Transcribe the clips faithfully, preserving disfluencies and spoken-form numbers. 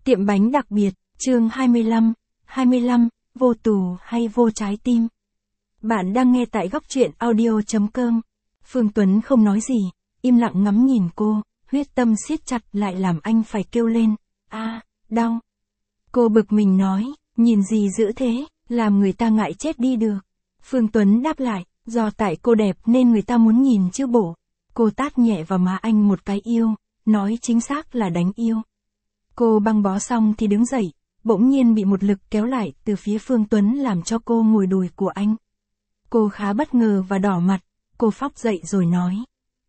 Tiệm bánh đặc biệt, chương hai mươi lăm, hai mươi lăm, vô tù hay vô trái tim. Bạn đang nghe tại góc truyện audio chấm com. Phương Tuấn không nói gì, im lặng ngắm nhìn cô, huyết tâm siết chặt lại làm anh phải kêu lên, a, đau. Cô bực mình nói, nhìn gì dữ thế, làm người ta ngại chết đi được. Phương Tuấn đáp lại, do tại cô đẹp nên người ta muốn nhìn chứ bổ. Cô tát nhẹ vào má anh một cái yêu, nói chính xác là đánh yêu. Cô băng bó xong thì đứng dậy, bỗng nhiên bị một lực kéo lại từ phía Phương Tuấn làm cho cô ngồi đùi của anh. Cô khá bất ngờ và đỏ mặt, cô phóc dậy rồi nói.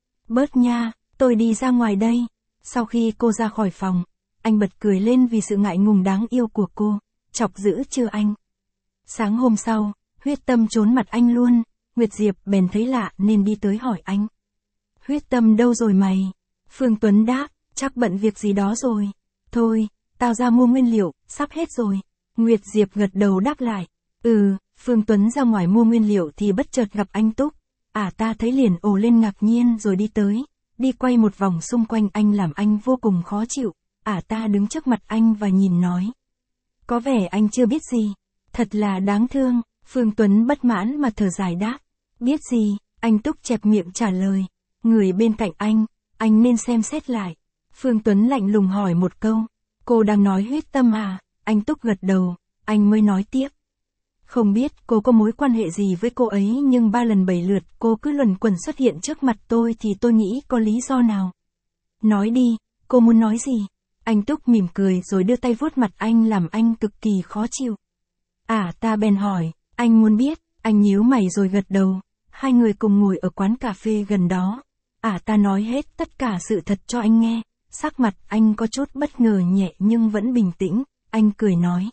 Bớt nha, tôi đi ra ngoài đây. Sau khi cô ra khỏi phòng, anh bật cười lên vì sự ngại ngùng đáng yêu của cô, chọc dữ chưa anh. Sáng hôm sau, huyết tâm trốn mặt anh luôn, Nguyệt Diệp bèn thấy lạ nên đi tới hỏi anh. Huyết tâm đâu rồi mày? Phương Tuấn đáp, chắc bận việc gì đó rồi. Thôi, tao ra mua nguyên liệu, sắp hết rồi. Nguyệt Diệp gật đầu đáp lại. Ừ, Phương Tuấn ra ngoài mua nguyên liệu thì bất chợt gặp anh Túc. À ta thấy liền ồ lên ngạc nhiên rồi đi tới, đi quay một vòng xung quanh anh làm anh vô cùng khó chịu. À ta đứng trước mặt anh và nhìn nói. Có vẻ anh chưa biết gì. Thật là đáng thương. Phương Tuấn bất mãn mà thở dài đáp. Biết gì, anh Túc chẹp miệng trả lời. Người bên cạnh anh, anh nên xem xét lại. Phương Tuấn lạnh lùng hỏi một câu. Cô đang nói huyết tâm à? Anh Túc gật đầu, anh mới nói tiếp. Không biết cô có mối quan hệ gì với cô ấy nhưng ba lần bảy lượt cô cứ luẩn quẩn xuất hiện trước mặt tôi thì tôi nghĩ có lý do nào. Nói đi, cô muốn nói gì? Anh Túc mỉm cười rồi đưa tay vuốt mặt anh làm anh cực kỳ khó chịu. À ta bèn hỏi, anh muốn biết, anh nhíu mày rồi gật đầu. Hai người cùng ngồi ở quán cà phê gần đó. À ta nói hết tất cả sự thật cho anh nghe. Sắc mặt anh có chút bất ngờ nhẹ nhưng vẫn bình tĩnh, anh cười nói.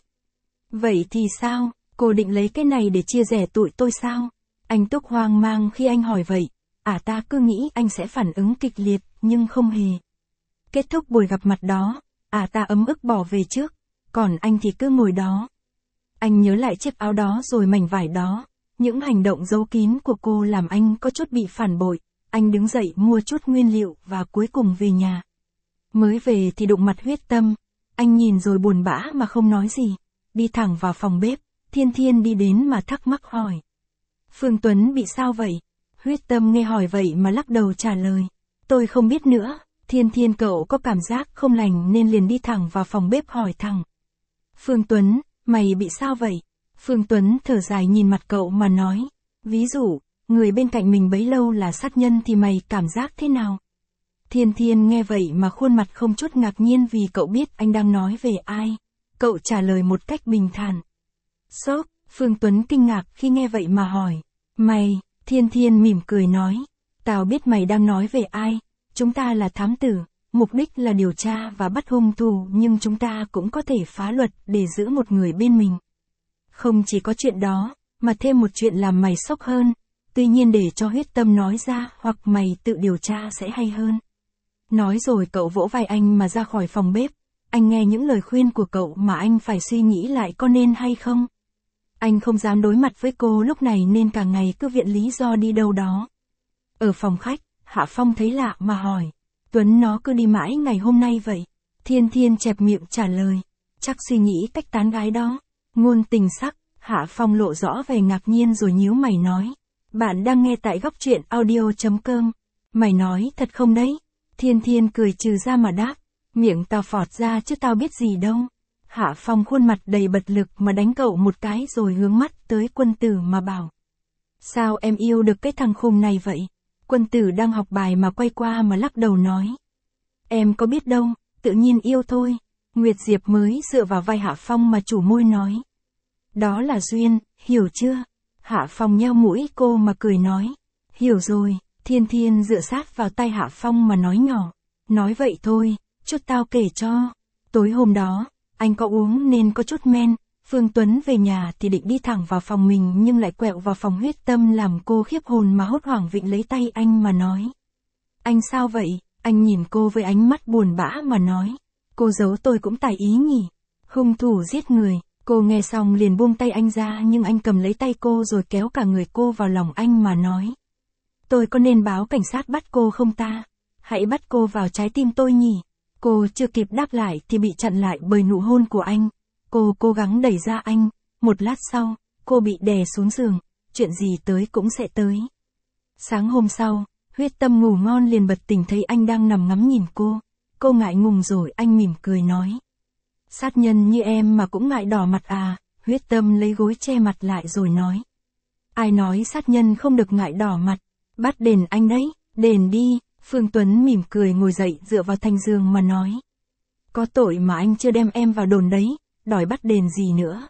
Vậy thì sao, cô định lấy cái này để chia rẽ tụi tôi sao? Anh Túc hoang mang khi anh hỏi vậy, à ta cứ nghĩ anh sẽ phản ứng kịch liệt, nhưng không hề. Kết thúc buổi gặp mặt đó, à ta ấm ức bỏ về trước, còn anh thì cứ ngồi đó. Anh nhớ lại chiếc áo đó rồi mảnh vải đó, những hành động giấu kín của cô làm anh có chút bị phản bội, anh đứng dậy mua chút nguyên liệu và cuối cùng về nhà. Mới về thì đụng mặt huyết tâm, anh nhìn rồi buồn bã mà không nói gì, đi thẳng vào phòng bếp, Thiên Thiên đi đến mà thắc mắc hỏi. Phương Tuấn bị sao vậy? Huyết tâm nghe hỏi vậy mà lắc đầu trả lời. Tôi không biết nữa, Thiên Thiên cậu có cảm giác không lành nên liền đi thẳng vào phòng bếp hỏi thẳng. Phương Tuấn, mày bị sao vậy? Phương Tuấn thở dài nhìn mặt cậu mà nói. Ví dụ, người bên cạnh mình bấy lâu là sát nhân thì mày cảm giác thế nào? Thiên Thiên nghe vậy mà khuôn mặt không chút ngạc nhiên vì cậu biết anh đang nói về ai. Cậu trả lời một cách bình thản. Sốc, Phương Tuấn kinh ngạc khi nghe vậy mà hỏi. Mày, Thiên Thiên mỉm cười nói. Tao biết mày đang nói về ai. Chúng ta là thám tử, mục đích là điều tra và bắt hung thủ nhưng chúng ta cũng có thể phá luật để giữ một người bên mình. Không chỉ có chuyện đó, mà thêm một chuyện làm mày sốc hơn. Tuy nhiên để cho huyết tâm nói ra hoặc mày tự điều tra sẽ hay hơn. Nói rồi cậu vỗ vai anh mà ra khỏi phòng bếp. Anh nghe những lời khuyên của cậu mà anh phải suy nghĩ lại có nên hay không. Anh không dám đối mặt với cô lúc này nên cả ngày cứ viện lý do đi đâu đó. Ở phòng khách, Hạ Phong thấy lạ mà hỏi. Tuấn nó cứ đi mãi ngày hôm nay vậy. Thiên Thiên chẹp miệng trả lời. Chắc suy nghĩ cách tán gái đó. Ngôn tình sắc, Hạ Phong lộ rõ vẻ ngạc nhiên rồi nhíu mày nói. Bạn đang nghe tại góc truyện audio chấm com. Mày nói thật không đấy? Thiên Thiên cười trừ ra mà đáp. Miệng tao phọt ra chứ tao biết gì đâu. Hạ Phong khuôn mặt đầy bật lực mà đánh cậu một cái rồi hướng mắt tới Quân Tử mà bảo. Sao em yêu được cái thằng khùng này vậy? Quân Tử đang học bài mà quay qua mà lắc đầu nói. Em có biết đâu, tự nhiên yêu thôi. Nguyệt Diệp mới dựa vào vai Hạ Phong mà chủ môi nói. Đó là duyên, hiểu chưa? Hạ Phong nheo mũi cô mà cười nói. Hiểu rồi. Thiên Thiên dựa sát vào tay Hạ Phong mà nói nhỏ. Nói vậy thôi, chút tao kể cho. Tối hôm đó, anh có uống nên có chút men. Phương Tuấn về nhà thì định đi thẳng vào phòng mình nhưng lại quẹo vào phòng huyết tâm làm cô khiếp hồn mà hốt hoảng vịnh lấy tay anh mà nói. Anh sao vậy? Anh nhìn cô với ánh mắt buồn bã mà nói. Cô giấu tôi cũng tài ý nhỉ. Hung thủ giết người. Cô nghe xong liền buông tay anh ra nhưng anh cầm lấy tay cô rồi kéo cả người cô vào lòng anh mà nói. Tôi có nên báo cảnh sát bắt cô không ta? Hãy bắt cô vào trái tim tôi nhỉ? Cô chưa kịp đáp lại thì bị chặn lại bởi nụ hôn của anh. Cô cố gắng đẩy ra anh, một lát sau, cô bị đè xuống giường, chuyện gì tới cũng sẽ tới. Sáng hôm sau, Huyết Tâm ngủ ngon liền bật tỉnh thấy anh đang nằm ngắm nhìn cô. Cô ngại ngùng rồi anh mỉm cười nói. Sát nhân như em mà cũng ngại đỏ mặt à, Huyết Tâm lấy gối che mặt lại rồi nói. Ai nói sát nhân không được ngại đỏ mặt, bắt đền anh đấy, đền đi, Phương Tuấn mỉm cười ngồi dậy dựa vào thành giường mà nói. Có tội mà anh chưa đem em vào đồn đấy, đòi bắt đền gì nữa.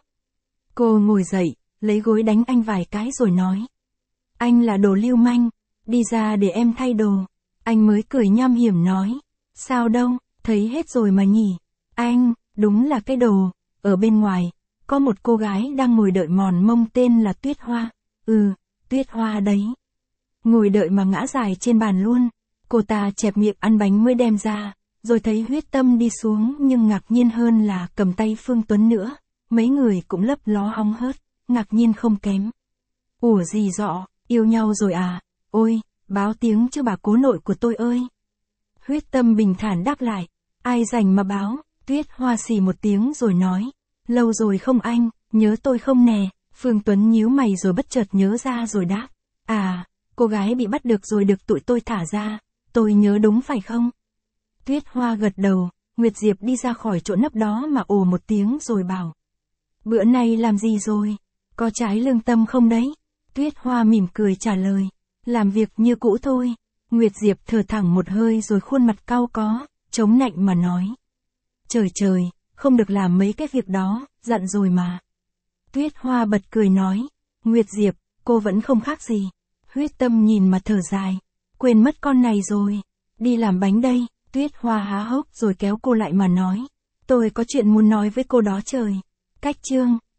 Cô ngồi dậy, lấy gối đánh anh vài cái rồi nói. Anh là đồ lưu manh, đi ra để em thay đồ. Anh mới cười nham hiểm nói. Sao đâu, thấy hết rồi mà nhỉ. Anh, đúng là cái đồ. Ở bên ngoài, có một cô gái đang ngồi đợi mòn mông tên là Tuyết Hoa. Ừ, Tuyết Hoa đấy. Ngồi đợi mà ngã dài trên bàn luôn. Cô ta chẹp miệng ăn bánh mới đem ra, rồi thấy Huyết Tâm đi xuống nhưng ngạc nhiên hơn là cầm tay Phương Tuấn nữa. Mấy người cũng lấp ló hóng hớt, ngạc nhiên không kém. Ủa gì dọ, yêu nhau rồi à? Ôi, báo tiếng cho bà cố nội của tôi ơi. Huyết Tâm bình thản đáp lại. Ai rảnh mà báo, Tuyết Hoa xì một tiếng rồi nói. Lâu rồi không anh, nhớ tôi không nè. Phương Tuấn nhíu mày rồi bất chợt nhớ ra rồi đáp. À, cô gái bị bắt được rồi được tụi tôi thả ra. Tôi nhớ đúng phải không? Tuyết Hoa gật đầu, Nguyệt Diệp đi ra khỏi chỗ nấp đó mà ồ một tiếng rồi bảo. Bữa nay làm gì rồi? Có trái lương tâm không đấy? Tuyết Hoa mỉm cười trả lời. Làm việc như cũ thôi. Nguyệt Diệp thở thẳng một hơi rồi khuôn mặt cau có, chống nạnh mà nói. Trời trời, không được làm mấy cái việc đó, dặn rồi mà. Tuyết Hoa bật cười nói. Nguyệt Diệp, cô vẫn không khác gì. Huyết Tâm nhìn mà thở dài. Quên mất con này rồi. Đi làm bánh đây. Tuyết Hoa há hốc rồi kéo cô lại mà nói. Tôi có chuyện muốn nói với cô đó trời. Cách chương.